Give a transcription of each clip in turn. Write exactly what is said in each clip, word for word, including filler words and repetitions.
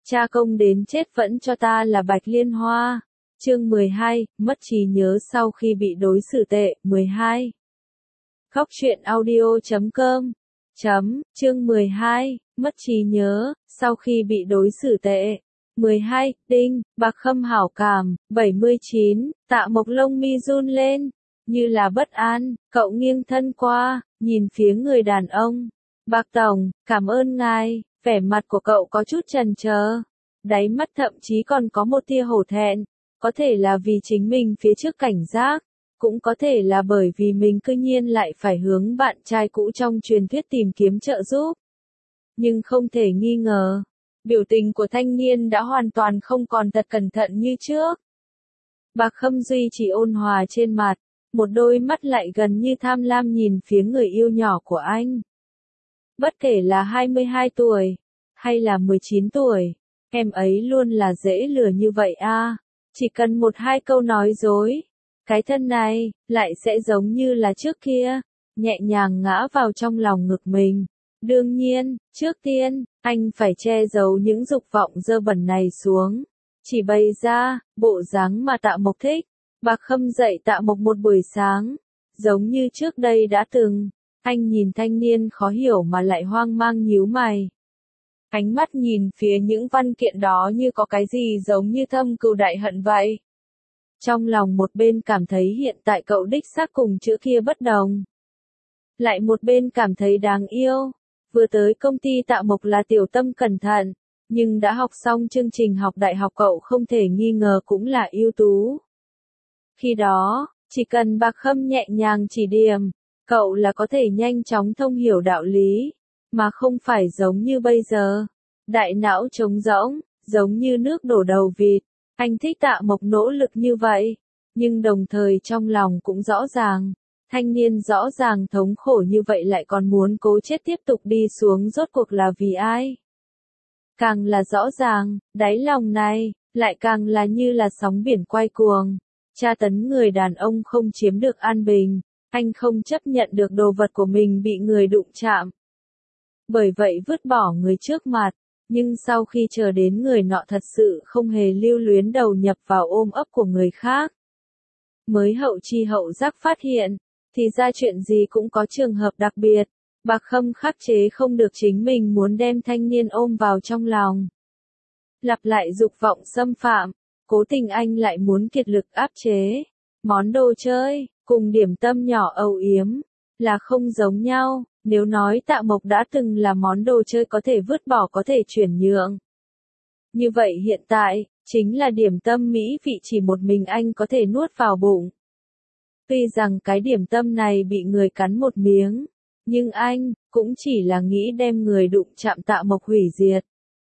Cha công đến chết vẫn cho ta là Bạch Liên Hoa. Chương mười hai, mất trí nhớ sau khi bị đối xử tệ. mười hai. Góc truyện audio chấm com. Chấm, chương mười hai, mất trí nhớ, sau khi bị đối xử tệ. mười hai, Đinh, Bạc Khâm hảo cảm. bảy mươi chín, Tạ Mộc lông mi run lên, như là bất an, cậu nghiêng thân qua, nhìn phía người đàn ông. Bạc Tổng, cảm ơn ngài. Vẻ mặt của cậu có chút chần chờ, đáy mắt thậm chí còn có một tia hổ thẹn, có thể là vì chính mình phía trước cảnh giác, cũng có thể là bởi vì mình cư nhiên lại phải hướng bạn trai cũ trong truyền thuyết tìm kiếm trợ giúp. Nhưng không thể nghi ngờ, biểu tình của thanh niên đã hoàn toàn không còn thật cẩn thận như trước. Bạc Khâm duy trì ôn hòa trên mặt, một đôi mắt lại gần như tham lam nhìn phía người yêu nhỏ của anh. Bất kể là hai mươi hai tuổi, hay là mười chín tuổi, em ấy luôn là dễ lừa như vậy a. Chỉ cần một hai câu nói dối, cái thân này, lại sẽ giống như là trước kia, nhẹ nhàng ngã vào trong lòng ngực mình. Đương nhiên, trước tiên, anh phải che giấu những dục vọng dơ bẩn này xuống. Chỉ bày ra, bộ dáng mà Tạ Mộc thích. Bạc Khâm dạy Tạ Mộc một buổi sáng, giống như trước đây đã từng. Anh nhìn thanh niên khó hiểu mà lại hoang mang nhíu mày. Ánh mắt nhìn phía những văn kiện đó như có cái gì giống như thâm cừu đại hận vậy. Trong lòng một bên cảm thấy hiện tại cậu đích xác cùng chữ kia bất đồng. Lại một bên cảm thấy đáng yêu. Vừa tới công ty Tạ Mộc là tiểu tâm cẩn thận, nhưng đã học xong chương trình học đại học cậu không thể nghi ngờ cũng là ưu tú. Khi đó, chỉ cần Bạc Khâm nhẹ nhàng chỉ điểm, cậu là có thể nhanh chóng thông hiểu đạo lý, mà không phải giống như bây giờ. Đại não trống rỗng, giống như nước đổ đầu vịt. Anh thích Tạ Mộc nỗ lực như vậy, nhưng đồng thời trong lòng cũng rõ ràng, thanh niên rõ ràng thống khổ như vậy lại còn muốn cố chết tiếp tục đi xuống rốt cuộc là vì ai. Càng là rõ ràng, đáy lòng này, lại càng là như là sóng biển quay cuồng. Tra tấn người đàn ông không chiếm được an bình. Anh không chấp nhận được đồ vật của mình bị người đụng chạm. Bởi vậy vứt bỏ người trước mặt, nhưng sau khi chờ đến người nọ thật sự không hề lưu luyến đầu nhập vào ôm ấp của người khác. Mới hậu chi hậu giác phát hiện, thì ra chuyện gì cũng có trường hợp đặc biệt. Bạc Khâm khắc chế không được chính mình muốn đem thanh niên ôm vào trong lòng. Lặp lại dục vọng xâm phạm, cố tình anh lại muốn kiệt lực áp chế. Món đồ chơi, cùng điểm tâm nhỏ âu yếm, là không giống nhau. Nếu nói Tạ Mộc đã từng là món đồ chơi có thể vứt bỏ có thể chuyển nhượng. Như vậy hiện tại, chính là điểm tâm mỹ vị chỉ một mình anh có thể nuốt vào bụng. Tuy rằng cái điểm tâm này bị người cắn một miếng, nhưng anh, cũng chỉ là nghĩ đem người đụng chạm Tạ Mộc hủy diệt.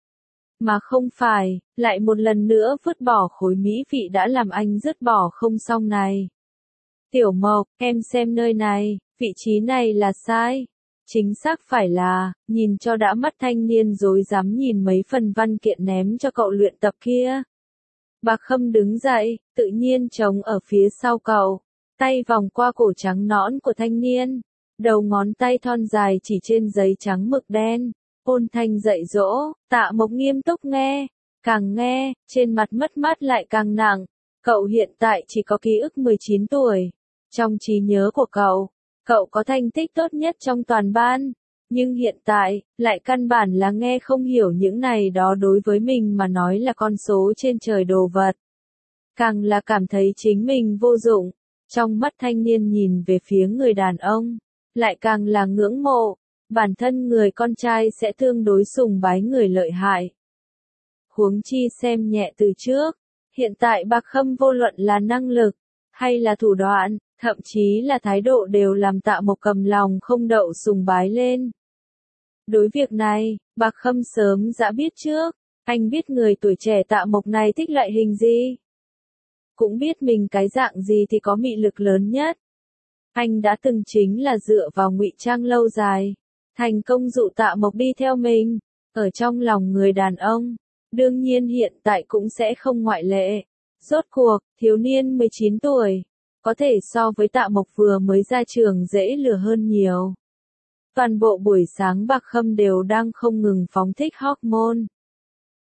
Mà không phải, lại một lần nữa vứt bỏ khối mỹ vị đã làm anh dứt bỏ không xong này. Tiểu Mộc, em xem nơi này, vị trí này là sai. Chính xác phải là, nhìn cho đã mắt thanh niên rối rắm nhìn mấy phần văn kiện ném cho cậu luyện tập kia. Bạc Khâm đứng dậy, tự nhiên chống ở phía sau cậu, tay vòng qua cổ trắng nõn của thanh niên, đầu ngón tay thon dài chỉ trên giấy trắng mực đen, ôn thanh dạy dỗ. Tạ Mộc nghiêm túc nghe, càng nghe, trên mặt mất mát lại càng nặng. Cậu hiện tại chỉ có ký ức mười chín tuổi. Trong trí nhớ của cậu, cậu có thành tích tốt nhất trong toàn ban, nhưng hiện tại, lại căn bản là nghe không hiểu những này đó đối với mình mà nói là con số trên trời đồ vật. Càng là cảm thấy chính mình vô dụng, trong mắt thanh niên nhìn về phía người đàn ông, lại càng là ngưỡng mộ, bản thân người con trai sẽ tương đối sùng bái người lợi hại. Huống chi xem nhẹ từ trước, hiện tại Bạc Khâm vô luận là năng lực, hay là thủ đoạn, thậm chí là thái độ đều làm Tạ Mộc cầm lòng không đậu sùng bái lên. Đối việc này, Bạc Khâm sớm đã biết trước, anh biết người tuổi trẻ Tạ Mộc này thích loại hình gì. Cũng biết mình cái dạng gì thì có mị lực lớn nhất. Anh đã từng chính là dựa vào ngụy trang lâu dài, thành công dụ Tạ Mộc đi theo mình, ở trong lòng người đàn ông, đương nhiên hiện tại cũng sẽ không ngoại lệ. Rốt cuộc, thiếu niên mười chín tuổi, có thể so với Tạ Mộc vừa mới ra trường dễ lừa hơn nhiều. Toàn bộ buổi sáng Bạc Khâm đều đang không ngừng phóng thích hormone.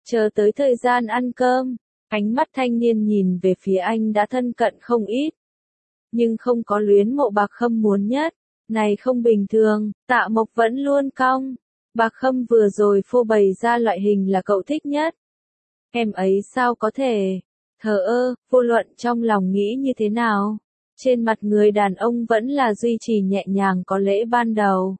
chờ tới thời gian ăn cơm, ánh mắt thanh niên nhìn về phía anh đã thân cận không ít. Nhưng không có luyến mộ Bạc Khâm muốn nhất, này không bình thường, Tạ Mộc vẫn luôn cong. Bạc Khâm vừa rồi phô bày ra loại hình là cậu thích nhất. Em ấy sao có thể, thờ ơ, vô luận trong lòng nghĩ như thế nào. Trên mặt người đàn ông vẫn là duy trì nhẹ nhàng có lễ ban đầu.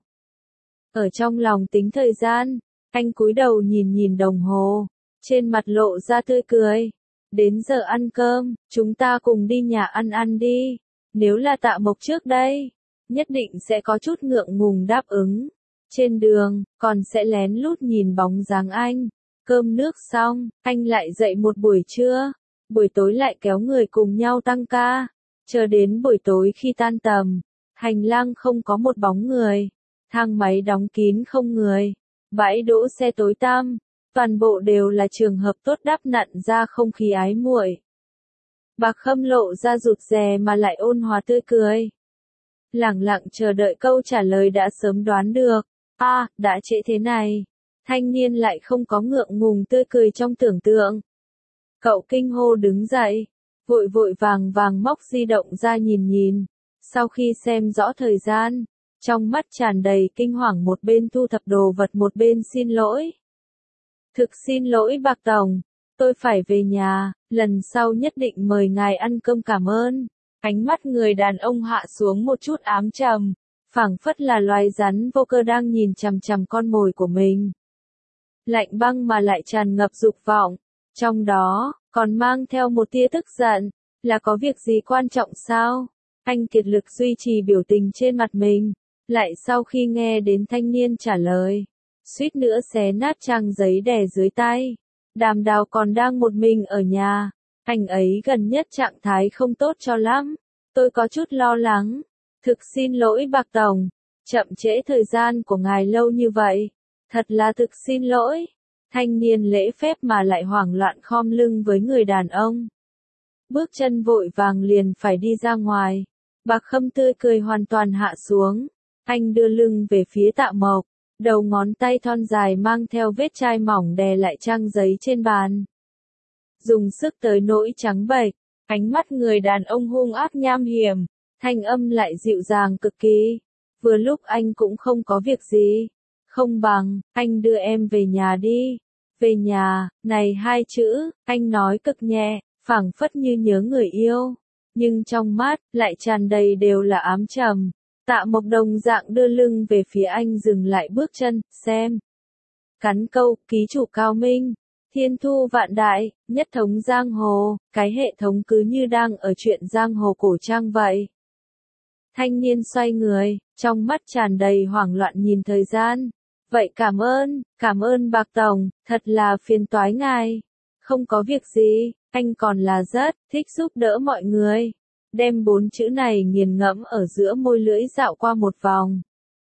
Ở trong lòng tính thời gian, anh cúi đầu nhìn nhìn đồng hồ, trên mặt lộ ra tươi cười. Đến giờ ăn cơm, chúng ta cùng đi nhà ăn ăn đi. Nếu là Tạ Mộc trước đây, nhất định sẽ có chút ngượng ngùng đáp ứng. Trên đường, còn sẽ lén lút nhìn bóng dáng anh. Cơm nước xong, anh lại dậy một buổi trưa, buổi tối lại kéo người cùng nhau tăng ca. Chờ đến buổi tối khi tan tầm, hành lang không có một bóng người, thang máy đóng kín không người, bãi đỗ xe tối tăm, toàn bộ đều là trường hợp tốt đắp nặn ra không khí ái muội. Bạc Khâm lộ ra rụt rè mà lại ôn hòa tươi cười. Lẳng lặng chờ đợi câu trả lời đã sớm đoán được. A, à, đã trễ thế này. Thanh niên lại không có ngượng ngùng tươi cười trong tưởng tượng. Cậu kinh hô đứng dậy, vội vội vàng vàng móc di động ra nhìn nhìn. Sau khi xem rõ thời gian, trong mắt tràn đầy kinh hoàng, một bên thu thập đồ vật một bên xin lỗi. Thực xin lỗi Bạc Tổng, tôi phải về nhà, lần sau nhất định mời ngài ăn cơm cảm ơn. Ánh mắt người đàn ông hạ xuống một chút ám trầm, phảng phất là loài rắn vô cơ đang nhìn chằm chằm con mồi của mình. Lạnh băng mà lại tràn ngập dục vọng, trong đó, còn mang theo một tia tức giận, là có việc gì quan trọng sao? Anh kiệt lực duy trì biểu tình trên mặt mình, lại sau khi nghe đến thanh niên trả lời, suýt nữa xé nát trang giấy đè dưới tay. Đàm Đào còn đang một mình ở nhà, anh ấy gần nhất trạng thái không tốt cho lắm, tôi có chút lo lắng. Thực xin lỗi Bạc Tổng, chậm trễ thời gian của ngài lâu như vậy, thật là thực xin lỗi. Thanh niên lễ phép mà lại hoảng loạn khom lưng với người đàn ông. Bước chân vội vàng liền phải đi ra ngoài. Bạc Khâm tươi cười hoàn toàn hạ xuống. Anh đưa lưng về phía Tạ Mộc, đầu ngón tay thon dài mang theo vết chai mỏng đè lại trang giấy trên bàn. Dùng sức tới nỗi trắng bệch, ánh mắt người đàn ông hung ác nham hiểm, thanh âm lại dịu dàng cực kỳ. Vừa lúc anh cũng không có việc gì, không bằng, anh đưa em về nhà đi. Về nhà, này hai chữ, anh nói cực nhẹ, phảng phất như nhớ người yêu. Nhưng trong mắt, lại tràn đầy đều là ám trầm. Tạ Mộc đồng dạng đưa lưng về phía anh dừng lại bước chân, xem. Cắn câu, ký chủ cao minh, thiên thu vạn đại, nhất thống giang hồ, cái hệ thống cứ như đang ở chuyện giang hồ cổ trang vậy. Thanh niên xoay người, trong mắt tràn đầy hoảng loạn nhìn thời gian. Vậy cảm ơn, cảm ơn Bạc Tổng, thật là phiền toái ngài. Không có việc gì, anh còn là rất thích giúp đỡ mọi người. Đem bốn chữ này nghiền ngẫm ở giữa môi lưỡi dạo qua một vòng.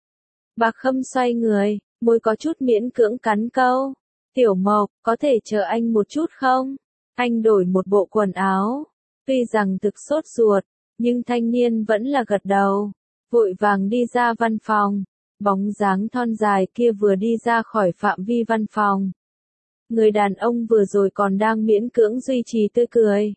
Bạc Khâm xoay người, môi có chút miễn cưỡng cắn câu. Tiểu Mộc, có thể chờ anh một chút không? Anh đổi một bộ quần áo. Tuy rằng thực sốt ruột, nhưng thanh niên vẫn là gật đầu. Vội vàng đi ra văn phòng. Bóng dáng thon dài kia vừa đi ra khỏi phạm vi văn phòng. Người đàn ông vừa rồi còn đang miễn cưỡng duy trì tươi cười.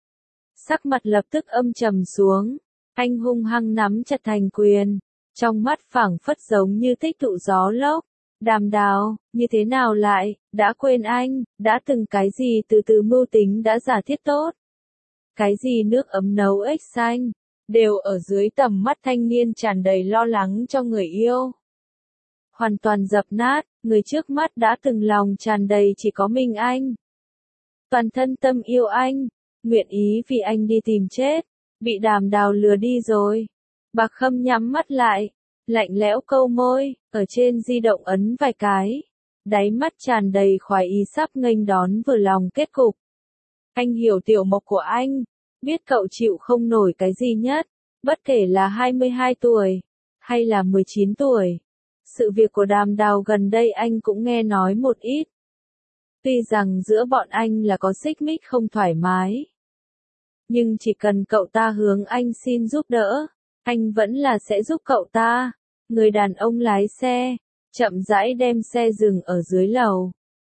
Sắc mặt lập tức âm trầm xuống. Anh hung hăng nắm chặt thành quyền. Trong mắt phảng phất giống như tích tụ gió lốc. Đàm Đào, như thế nào lại, đã quên anh, đã từng cái gì từ từ mưu tính đã giả thiết tốt. Cái gì nước ấm nấu ếch xanh, đều ở dưới tầm mắt thanh niên tràn đầy lo lắng cho người yêu. Hoàn toàn dập nát, người trước mắt đã từng lòng tràn đầy chỉ có mình anh. Toàn thân tâm yêu anh, nguyện ý vì anh đi tìm chết, bị Đàm Đào lừa đi rồi. Bạc Khâm nhắm mắt lại, lạnh lẽo câu môi, ở trên di động ấn vài cái. Đáy mắt tràn đầy khoái ý sắp nghênh đón vừa lòng kết cục. Anh hiểu Tiểu Mộc của anh, biết cậu chịu không nổi cái gì nhất, bất kể là hai mươi hai tuổi, hay là mười chín tuổi. Sự việc của Đàm Đào gần đây anh cũng nghe nói một ít. Tuy rằng giữa bọn anh là có xích mích không thoải mái. Nhưng chỉ cần cậu ta hướng anh xin giúp đỡ, anh vẫn là sẽ giúp cậu ta. Người đàn ông lái xe, chậm rãi đem xe dừng ở dưới lầu.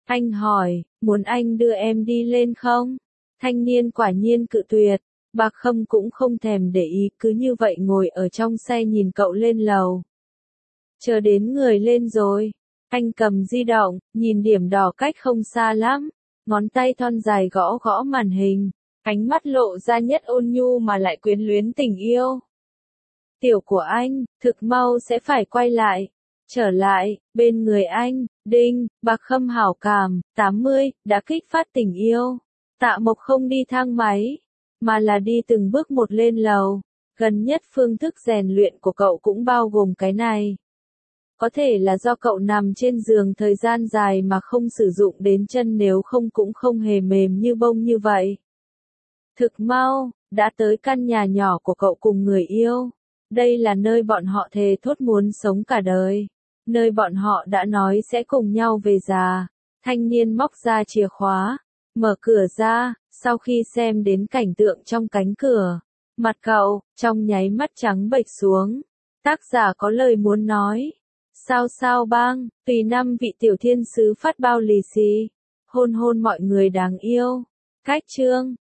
Anh hỏi, muốn anh đưa em đi lên không? Thanh niên quả nhiên cự tuyệt. Bạc Khâm cũng không thèm để ý, cứ như vậy ngồi ở trong xe nhìn cậu lên lầu. Chờ đến người lên rồi, anh cầm di động, nhìn điểm đỏ cách không xa lắm, ngón tay thon dài gõ gõ màn hình, ánh mắt lộ ra nhất ôn nhu mà lại quyến luyến tình yêu. Tiểu của anh, thực mau sẽ phải quay lại. Trở lại, bên người anh, đinh, Bạc Khâm hảo cảm, tám mươi, đã kích phát tình yêu. Tạ Mộc không đi thang máy, mà là đi từng bước một lên lầu. Gần nhất phương thức rèn luyện của cậu cũng bao gồm cái này. Có thể là do cậu nằm trên giường thời gian dài mà không sử dụng đến chân, nếu không cũng không hề mềm như bông như vậy. Thực mau, đã tới căn nhà nhỏ của cậu cùng người yêu. Đây là nơi bọn họ thề thốt muốn sống cả đời. Nơi bọn họ đã nói sẽ cùng nhau về già. Thanh niên móc ra chìa khóa, mở cửa ra, sau khi xem đến cảnh tượng trong cánh cửa. Mặt cậu, trong nháy mắt trắng bệch xuống. Tác giả có lời muốn nói. Sao sao bang, tùy năm vị tiểu thiên sứ phát bao lì xì. Hôn hôn mọi người đáng yêu. Cách chương.